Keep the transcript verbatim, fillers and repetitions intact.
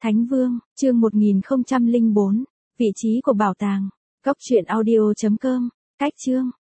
Thánh Vương, chương một nghìn không trăm lẻ bốn, vị trí của bảo tàng. Cốc truyện audio chấm com, cách chương.